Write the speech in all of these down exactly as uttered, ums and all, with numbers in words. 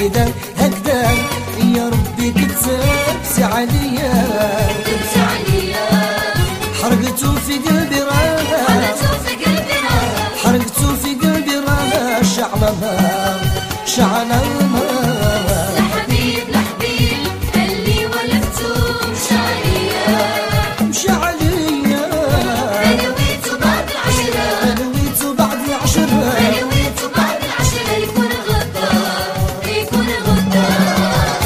هكذا هكذا يا ربي كتبت عليا كتبت عليا حرقتو في قلبي راه حرقتو في قلبي راه حرقتو في قلبي راه شعلة نار شعلة نار لحبيب لحبيب اللي ولدتو مشى عليا مشى عليا أنا ويتو بعد العشرة أنا ويتو بعد العشرة أنا ويتو بعد العشرة يكون غدار يكون غدار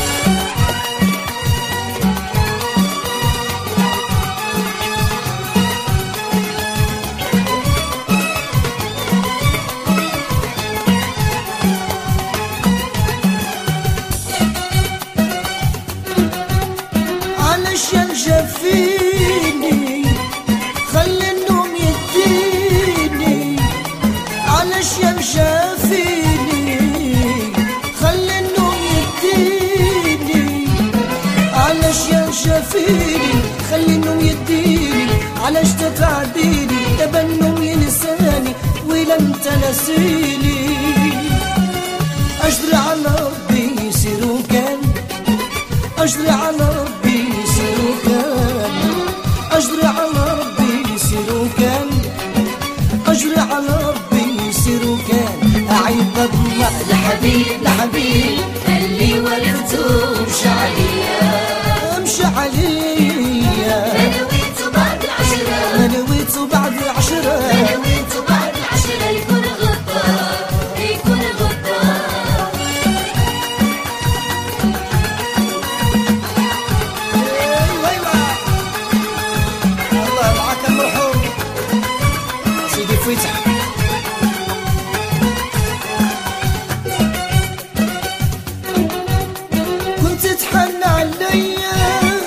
علشان شافيني خلي النوم يديني علشان شافيني خلي النوم يديني علشان شافيني خلي النوم يديني علاش تتعديني دابا النوم ينساني ولا انت نسيني اجري على ربي يصير وكان اجري على ربي يصير وكان اجري على ربي يصير وكان اجري على ربي يصير وكان اعيب الله لحبيب لحبيب اللي ولدتو مشى عليا امشي عليا أنا ويتو بعد العشرة انا ويتو بعد العشرة أنا ويتو بعد العشرة يكون غدار يكون غدار ايوه ايوه الله معاك المرحوم سيدي فويتح كنت تحن عليا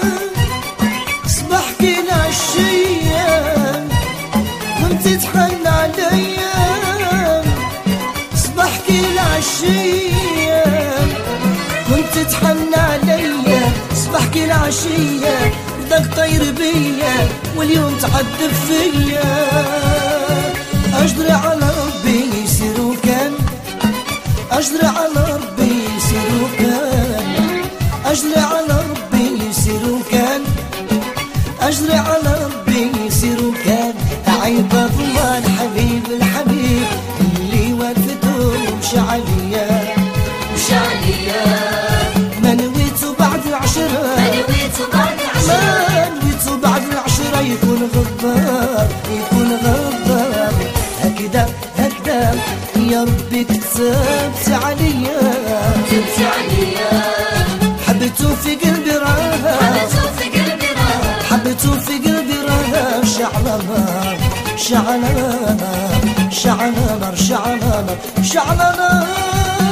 صباح كينا عشية كنت تحن عليا صباح كينا عشية كنت تحن عليا صباح كينا عشية بدك طير بيا واليوم تعذب فيا اجري على ربي يصير وكان اجري على ربي يصير وكان اجري على ربي يصير وكان اجري على ربي يصير وكان اعيب الله الحبيب الحبيب اللي وقفته مشى عليا مشى عليا ما نويتو بعد العشرة أنا ويتو بعد العشرة ما نويتو بعد العشرة يكون غدار يكون غدار هكذا هكذا يا ربي كتبت عليا كتبت عليا حبيتو في قلبي راه حبيتو في قلبي راه حبيتو في قلبي راه شعلة نار شعلة نار شعلة نار شعلة نار شعلة نار